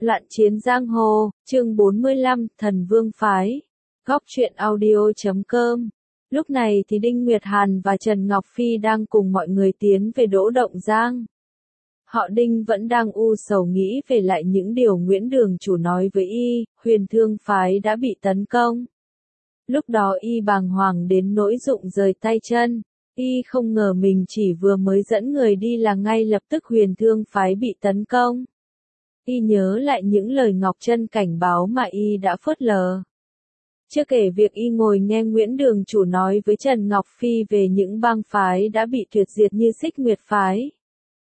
Loạn chiến giang hồ, chương 45, Thần Vương Phái. Góc truyện audio.com. Lúc này thì Đinh Nguyệt Hàn và Trần Ngọc Phi đang cùng mọi người tiến về Đỗ Động Giang. Họ Đinh vẫn đang u sầu nghĩ về lại những điều Nguyễn Đường Chủ nói với y, Huyền Thương Phái đã bị tấn công. Lúc đó y bàng hoàng đến nỗi rụng rời tay chân. Y không ngờ mình chỉ vừa mới dẫn người đi là ngay lập tức Huyền Thương Phái bị tấn công. Y nhớ lại những lời Ngọc Trân cảnh báo mà y đã phớt lờ. Chưa kể việc y ngồi nghe Nguyễn Đường Chủ nói với Trần Ngọc Phi về những bang phái đã bị tuyệt diệt như Xích Nguyệt Phái,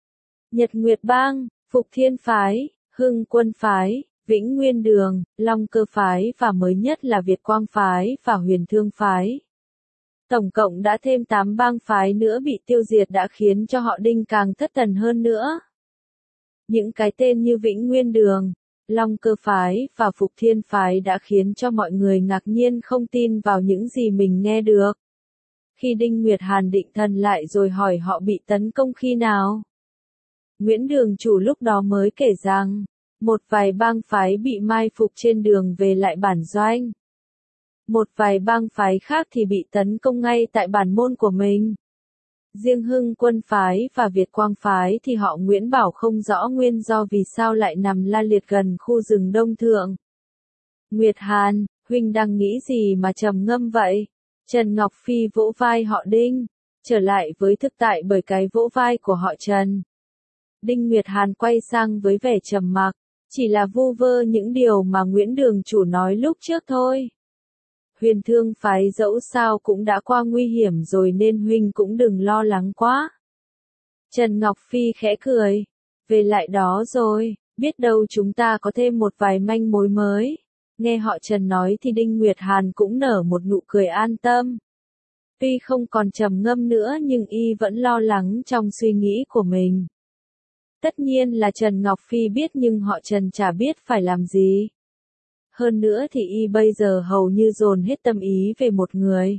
Nhật Nguyệt Bang, Phục Thiên Phái, Hưng Quân Phái, Vĩnh Nguyên Đường, Long Cơ Phái và mới nhất là Việt Quang Phái và Huyền Thương Phái. Tổng cộng đã thêm 8 bang phái nữa bị tiêu diệt đã khiến cho họ Đinh càng thất thần hơn nữa. Những cái tên như Vĩnh Nguyên Đường, Long Cơ Phái và Phục Thiên Phái đã khiến cho mọi người ngạc nhiên không tin vào những gì mình nghe được. Khi Đinh Nguyệt Hàn định thần lại rồi hỏi họ bị tấn công khi nào, Nguyễn Đường Chủ lúc đó mới kể rằng, một vài bang phái bị mai phục trên đường về lại bản doanh. Một vài bang phái khác thì bị tấn công ngay tại bản môn của mình. Riêng Hưng Quân Phái và Việt Quang Phái thì họ Nguyễn bảo không rõ nguyên do vì sao lại nằm la liệt gần khu rừng Đông Thượng. Nguyệt Hàn, huynh đang nghĩ gì mà trầm ngâm vậy? Trần Ngọc Phi vỗ vai họ Đinh, trở lại với thực tại bởi cái vỗ vai của họ Trần. Đinh Nguyệt Hàn quay sang với vẻ trầm mặc, chỉ là vu vơ những điều mà Nguyễn Đường Chủ nói lúc trước thôi. Huyền Thương Phái dẫu sao cũng đã qua nguy hiểm rồi nên huynh cũng đừng lo lắng quá. Trần Ngọc Phi khẽ cười. Về lại đó rồi, biết đâu chúng ta có thêm một vài manh mối mới. Nghe họ Trần nói thì Đinh Nguyệt Hàn cũng nở một nụ cười an tâm. Tuy không còn trầm ngâm nữa nhưng y vẫn lo lắng trong suy nghĩ của mình. Tất nhiên là Trần Ngọc Phi biết nhưng họ Trần chả biết phải làm gì. Hơn nữa thì y bây giờ hầu như dồn hết tâm ý về một người.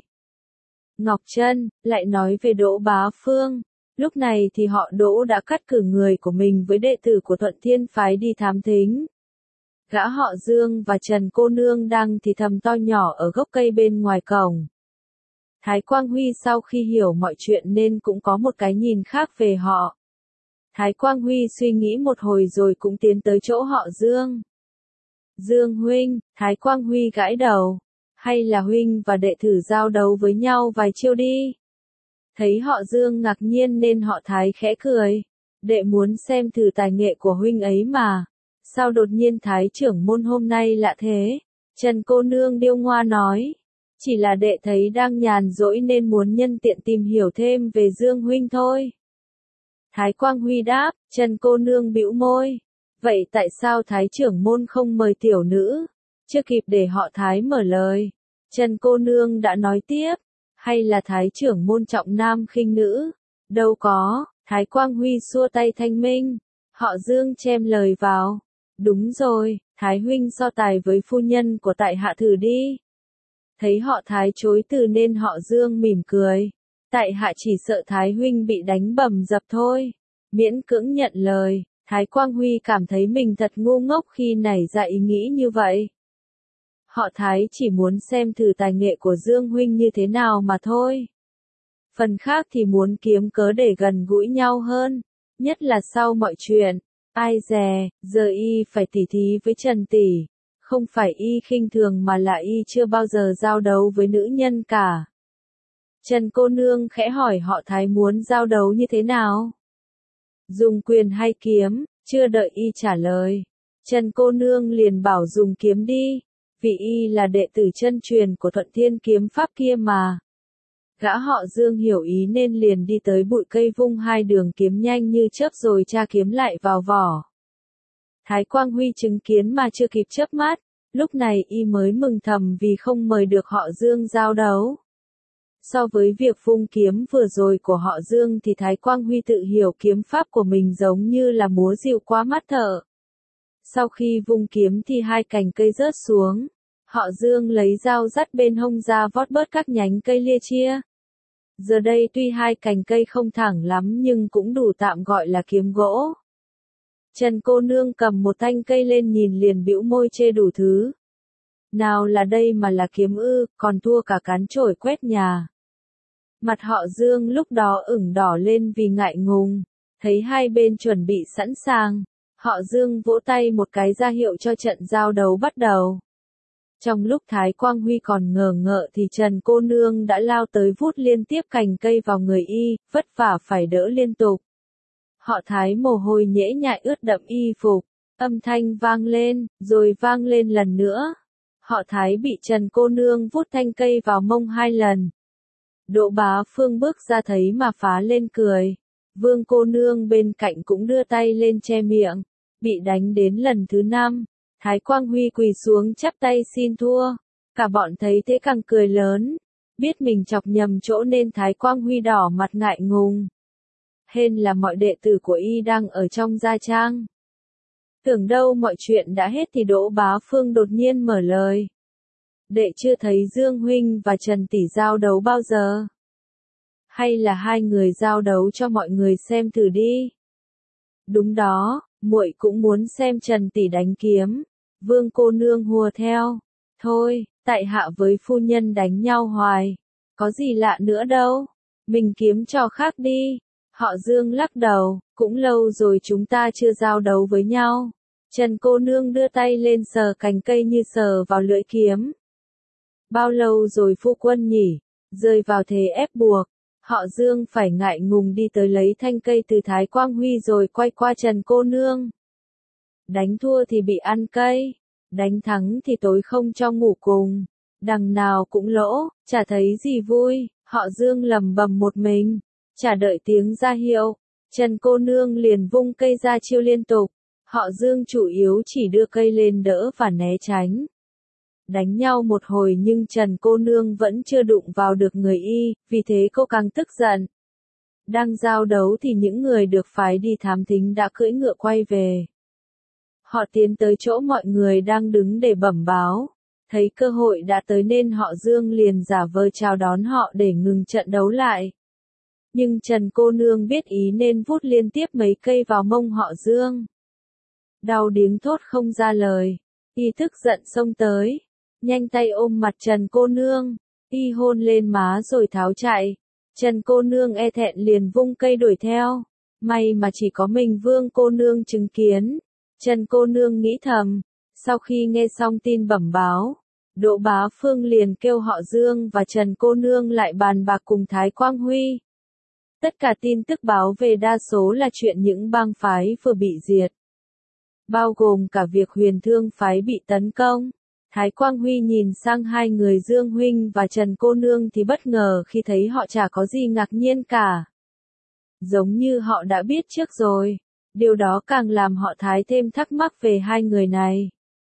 Ngọc Trân, lại nói về Đỗ Bá Phương. Lúc này thì họ Đỗ đã cắt cử người của mình với đệ tử của Thuận Thiên Phái đi thám thính. Gã họ Dương và Trần cô nương đang thì thầm to nhỏ ở gốc cây bên ngoài cổng. Thái Quang Huy sau khi hiểu mọi chuyện nên cũng có một cái nhìn khác về họ. Thái Quang Huy suy nghĩ một hồi rồi cũng tiến tới chỗ họ Dương. Dương huynh, Thái Quang Huy gãi đầu. Hay là huynh và đệ thử giao đấu với nhau vài chiêu đi. Thấy họ Dương ngạc nhiên nên họ Thái khẽ cười. Đệ muốn xem thử tài nghệ của huynh ấy mà. Sao đột nhiên Thái trưởng môn hôm nay lạ thế? Trần cô nương điêu ngoa nói. Chỉ là đệ thấy đang nhàn rỗi nên muốn nhân tiện tìm hiểu thêm về Dương huynh thôi. Thái Quang Huy đáp, Trần cô nương bĩu môi. Vậy tại sao Thái trưởng môn không mời tiểu nữ? Chưa kịp để họ Thái mở lời. Trần cô nương đã nói tiếp. Hay là Thái trưởng môn trọng nam khinh nữ? Đâu có, Thái Quang Huy xua tay thanh minh. Họ Dương chêm lời vào. Đúng rồi, Thái huynh so tài với phu nhân của tại hạ thử đi. Thấy họ Thái chối từ nên họ Dương mỉm cười. Tại hạ chỉ sợ Thái huynh bị đánh bầm dập thôi. Miễn cưỡng nhận lời. Thái Quang Huy cảm thấy mình thật ngu ngốc khi nảy ra ý nghĩ như vậy. Họ Thái chỉ muốn xem thử tài nghệ của Dương huynh như thế nào mà thôi. Phần khác thì muốn kiếm cớ để gần gũi nhau hơn, nhất là sau mọi chuyện. Ai dè, giờ y phải tỉ thí với Trần tỷ, không phải y khinh thường mà là y chưa bao giờ giao đấu với nữ nhân cả. Trần cô nương khẽ hỏi họ Thái muốn giao đấu như thế nào? Dùng quyền hay kiếm? Chưa đợi y trả lời, Trần cô nương liền bảo dùng kiếm đi, vì y là đệ tử chân truyền của Thuận Thiên kiếm pháp kia mà. Gã họ Dương hiểu ý nên liền đi tới bụi cây vung hai đường kiếm nhanh như chớp rồi tra kiếm lại vào vỏ. Thái Quang Huy chứng kiến mà chưa kịp chớp mắt, lúc này y mới mừng thầm vì không mời được họ Dương giao đấu. So với việc vung kiếm vừa rồi của họ Dương thì Thái Quang Huy tự hiểu kiếm pháp của mình giống như là múa rìu qua mắt thợ. Sau khi vung kiếm thì hai cành cây rớt xuống. Họ Dương lấy dao dắt bên hông ra vót bớt các nhánh cây lia chia. Giờ đây tuy hai cành cây không thẳng lắm nhưng cũng đủ tạm gọi là kiếm gỗ. Trần cô nương cầm một thanh cây lên nhìn liền bĩu môi chê đủ thứ. Nào là đây mà là kiếm ư, còn thua cả cán chổi quét nhà. Mặt họ Dương lúc đó ửng đỏ lên vì ngại ngùng, thấy hai bên chuẩn bị sẵn sàng. Họ Dương vỗ tay một cái ra hiệu cho trận giao đấu bắt đầu. Trong lúc Thái Quang Huy còn ngờ ngợ thì Trần cô nương đã lao tới vút liên tiếp cành cây vào người y, vất vả phải đỡ liên tục. Họ Thái mồ hôi nhễ nhại ướt đẫm y phục, âm thanh vang lên, rồi vang lên lần nữa. Họ Thái bị Trần cô nương vút thanh cây vào mông 2 lần. Đỗ Bá Phương bước ra thấy mà phá lên cười. Vương cô nương bên cạnh cũng đưa tay lên che miệng. Bị đánh đến lần thứ 5, Thái Quang Huy quỳ xuống chắp tay xin thua. Cả bọn thấy thế càng cười lớn. Biết mình chọc nhầm chỗ nên Thái Quang Huy đỏ mặt ngại ngùng. Hên là mọi đệ tử của y đang ở trong gia trang. Tưởng đâu mọi chuyện đã hết thì Đỗ Bá Phương đột nhiên mở lời. Đệ chưa thấy Dương huynh và Trần tỷ giao đấu bao giờ? Hay là hai người giao đấu cho mọi người xem thử đi? Đúng đó, muội cũng muốn xem Trần tỷ đánh kiếm. Vương cô nương hùa theo. Thôi, tại hạ với phu nhân đánh nhau hoài. Có gì lạ nữa đâu. Mình kiếm trò khác đi. Họ Dương lắc đầu, cũng lâu rồi chúng ta chưa giao đấu với nhau. Trần cô nương đưa tay lên sờ cành cây như sờ vào lưỡi kiếm. Bao lâu rồi phu quân nhỉ? Rơi vào thế ép buộc. Họ Dương phải ngại ngùng đi tới lấy thanh cây từ Thái Quang Huy rồi quay qua Trần cô nương. Đánh thua thì bị ăn cây. Đánh thắng thì tối không cho ngủ cùng. Đằng nào cũng lỗ, chả thấy gì vui. Họ Dương lầm bầm một mình. Chả đợi tiếng ra hiệu. Trần cô nương liền vung cây ra chiêu liên tục. Họ Dương chủ yếu chỉ đưa cây lên đỡ và né tránh. Đánh nhau một hồi nhưng Trần cô nương vẫn chưa đụng vào được người y, vì thế cô càng tức giận. Đang giao đấu thì những người được phái đi thám thính đã cưỡi ngựa quay về. Họ tiến tới chỗ mọi người đang đứng để bẩm báo. Thấy cơ hội đã tới nên họ Dương liền giả vờ chào đón họ để ngừng trận đấu lại. Nhưng Trần cô nương biết ý nên vút liên tiếp mấy cây vào mông họ Dương. Đau điếng thốt không ra lời. Y tức giận xông tới. Nhanh tay ôm mặt Trần cô nương. Y hôn lên má rồi tháo chạy. Trần cô nương e thẹn liền vung cây đuổi theo. May mà chỉ có mình Vương cô nương chứng kiến. Trần cô nương nghĩ thầm. Sau khi nghe xong tin bẩm báo, Đỗ Bá Phương liền kêu họ Dương và Trần cô nương lại bàn bạc cùng Thái Quang Huy. Tất cả tin tức báo về đa số là chuyện những bang phái vừa bị diệt. Bao gồm cả việc Huyền Thương phái bị tấn công. Thái Quang Huy nhìn sang hai người Dương huynh và Trần cô nương thì bất ngờ khi thấy họ chả có gì ngạc nhiên cả. Giống như họ đã biết trước rồi. Điều đó càng làm họ Thái thêm thắc mắc về hai người này.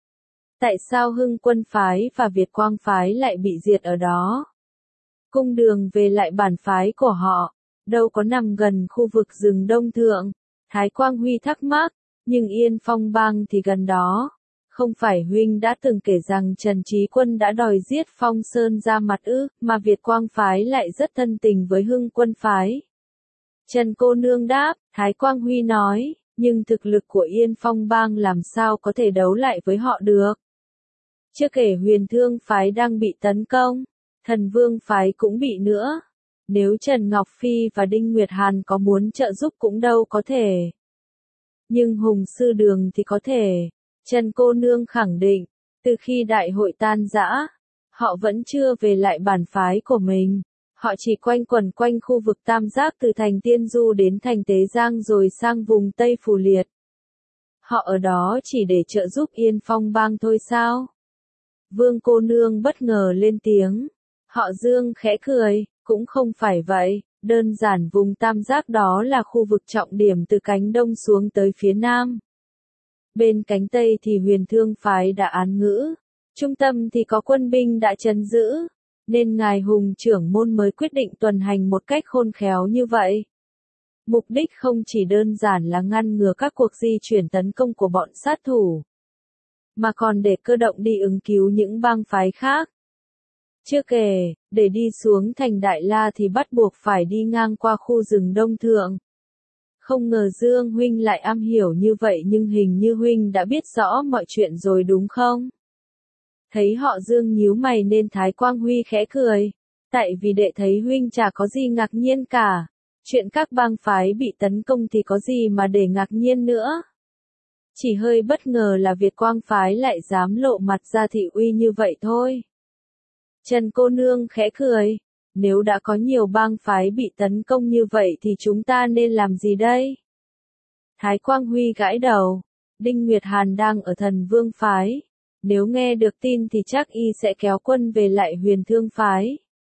Tại sao Hưng Quân phái và Việt Quang phái lại bị diệt ở đó? Cung đường về lại bản phái của họ, đâu có nằm gần khu vực rừng Đông Thượng? Thái Quang Huy thắc mắc, nhưng Yên Phong bang thì gần đó. Không phải huynh đã từng kể rằng Trần Trí Quân đã đòi giết Phong Sơn ra mặt ư, mà Việt Quang phái lại rất thân tình với Hưng Quân phái. Trần cô nương đáp, Thái Quang Huy nói, nhưng thực lực của Yên Phong bang làm sao có thể đấu lại với họ được. Chưa kể Huyền Thương phái đang bị tấn công, Thần Vương phái cũng bị nữa. Nếu Trần Ngọc Phi và Đinh Nguyệt Hàn có muốn trợ giúp cũng đâu có thể. Nhưng Hùng Sư Đường thì có thể. Trần cô nương khẳng định, từ khi đại hội tan rã, họ vẫn chưa về lại bản phái của mình. Họ chỉ quanh quẩn quanh khu vực Tam Giác từ thành Tiên Du đến thành Tế Giang rồi sang vùng Tây Phù Liệt. Họ ở đó chỉ để trợ giúp Yên Phong bang thôi sao? Vương cô nương bất ngờ lên tiếng. Họ Dương khẽ cười, cũng không phải vậy, đơn giản vùng Tam Giác đó là khu vực trọng điểm từ cánh Đông xuống tới phía Nam. Bên cánh Tây thì Huyền Thương phái đã án ngữ, trung tâm thì có quân binh đã trấn giữ, nên ngài Hùng trưởng môn mới quyết định tuần hành một cách khôn khéo như vậy. Mục đích không chỉ đơn giản là ngăn ngừa các cuộc di chuyển tấn công của bọn sát thủ, mà còn để cơ động đi ứng cứu những bang phái khác. Chưa kể, để đi xuống thành Đại La thì bắt buộc phải đi ngang qua khu rừng Đông Thượng. Không ngờ Dương huynh lại am hiểu như vậy, nhưng hình như huynh đã biết rõ mọi chuyện rồi đúng không? Thấy họ Dương nhíu mày nên Thái Quang Huy khẽ cười. Tại vì đệ thấy huynh chả có gì ngạc nhiên cả. Chuyện các bang phái bị tấn công thì có gì mà để ngạc nhiên nữa. Chỉ hơi bất ngờ là Việt Quang phái lại dám lộ mặt ra thị uy như vậy thôi. Trần cô nương khẽ cười. Nếu đã có nhiều bang phái bị tấn công như vậy thì chúng ta nên làm gì đây? Thái Quang Huy gãi đầu. Đinh Nguyệt Hàn đang ở Thần Vương phái. Nếu nghe được tin thì chắc y sẽ kéo quân về lại Huyền Thương phái.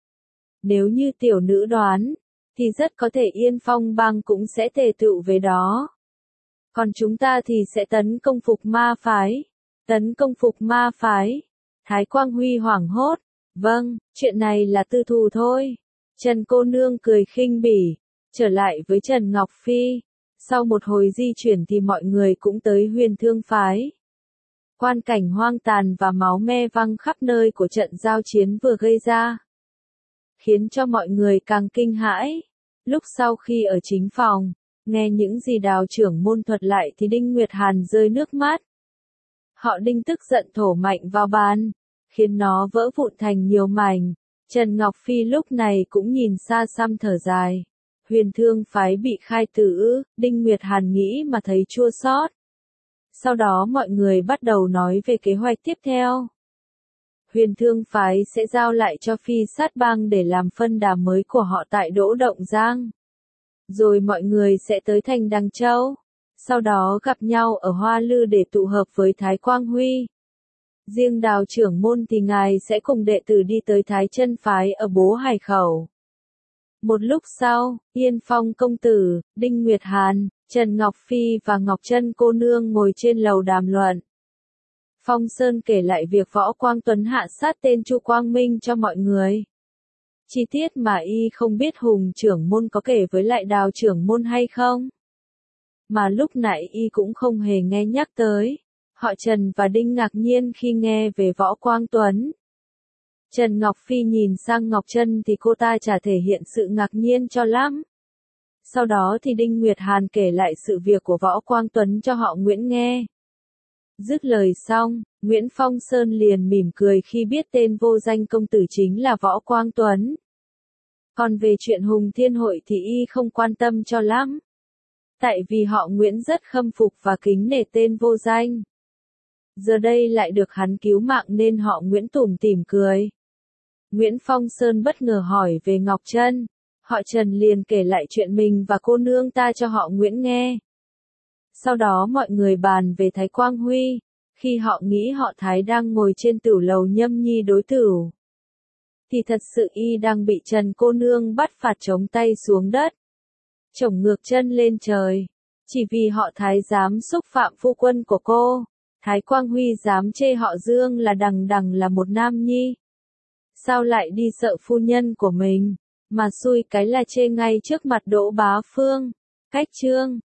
Nếu như tiểu nữ đoán, thì rất có thể Yên Phong bang cũng sẽ tề tựu về đó. Còn chúng ta thì sẽ tấn công Phục Ma phái. Tấn công Phục Ma phái. Thái Quang Huy hoảng hốt. Vâng, chuyện này là tư thù thôi. Trần cô nương cười khinh bỉ. Trở lại với Trần Ngọc Phi. Sau một hồi di chuyển thì mọi người cũng tới Huyền Thương phái. Quan cảnh hoang tàn và máu me văng khắp nơi của trận giao chiến vừa gây ra, khiến cho mọi người càng kinh hãi. Lúc sau khi ở chính phòng, nghe những gì Đào trưởng môn thuật lại thì Đinh Nguyệt Hàn rơi nước mắt. Họ Đinh tức giận thổ mạnh vào bàn, khiến nó vỡ vụn thành nhiều mảnh. Trần Ngọc Phi lúc này cũng nhìn xa xăm thở dài. Huyền Thương phái bị khai tử, Đinh Nguyệt Hàn nghĩ mà thấy chua xót. Sau đó mọi người bắt đầu nói về kế hoạch tiếp theo. Huyền Thương phái sẽ giao lại cho Phi Sát bang để làm phân đà mới của họ tại Đỗ Động Giang. Rồi mọi người sẽ tới thành Đằng Châu. Sau đó gặp nhau ở Hoa Lư để tụ hợp với Thái Quang Huy. Riêng Đào trưởng môn thì ngài sẽ cùng đệ tử đi tới Thái Chân phái ở Bố Hải Khẩu. Một lúc sau, Yên Phong công tử, Đinh Nguyệt Hàn, Trần Ngọc Phi và Ngọc Trân cô nương ngồi trên lầu đàm luận. Phong Sơn kể lại việc Võ Quang Tuấn hạ sát tên Chu Quang Minh cho mọi người. Chi tiết mà y không biết Hùng trưởng môn có kể với lại Đào trưởng môn hay không. Mà lúc nãy y cũng không hề nghe nhắc tới. Họ Trần và Đinh ngạc nhiên khi nghe về Võ Quang Tuấn. Trần Ngọc Phi nhìn sang Ngọc Trân thì cô ta chả thể hiện sự ngạc nhiên cho lắm. Sau đó thì Đinh Nguyệt Hàn kể lại sự việc của Võ Quang Tuấn cho họ Nguyễn nghe. Dứt lời xong, Nguyễn Phong Sơn liền mỉm cười khi biết tên vô danh công tử chính là Võ Quang Tuấn. Còn về chuyện Hùng Thiên Hội thì y không quan tâm cho lắm. Tại vì họ Nguyễn rất khâm phục và kính nể tên vô danh. Giờ đây lại được hắn cứu mạng nên họ Nguyễn tủm tỉm cười. Nguyễn Phong Sơn bất ngờ hỏi về Ngọc Trân. Họ Trần liền kể lại chuyện mình và cô nương ta cho họ Nguyễn nghe. Sau đó mọi người bàn về Thái Quang Huy, khi họ nghĩ họ Thái đang ngồi trên tửu lầu nhâm nhi đối tửu. Thì thật sự y đang bị Trần cô nương bắt phạt chống tay xuống đất. Chổng ngược chân lên trời. Chỉ vì họ Thái dám xúc phạm phu quân của cô. Thái Quang Huy dám chê họ Dương là đằng đằng là một nam nhi. Sao lại đi sợ phu nhân của mình, mà xui cái là chê ngay trước mặt Đỗ Bá Phương. Cách chương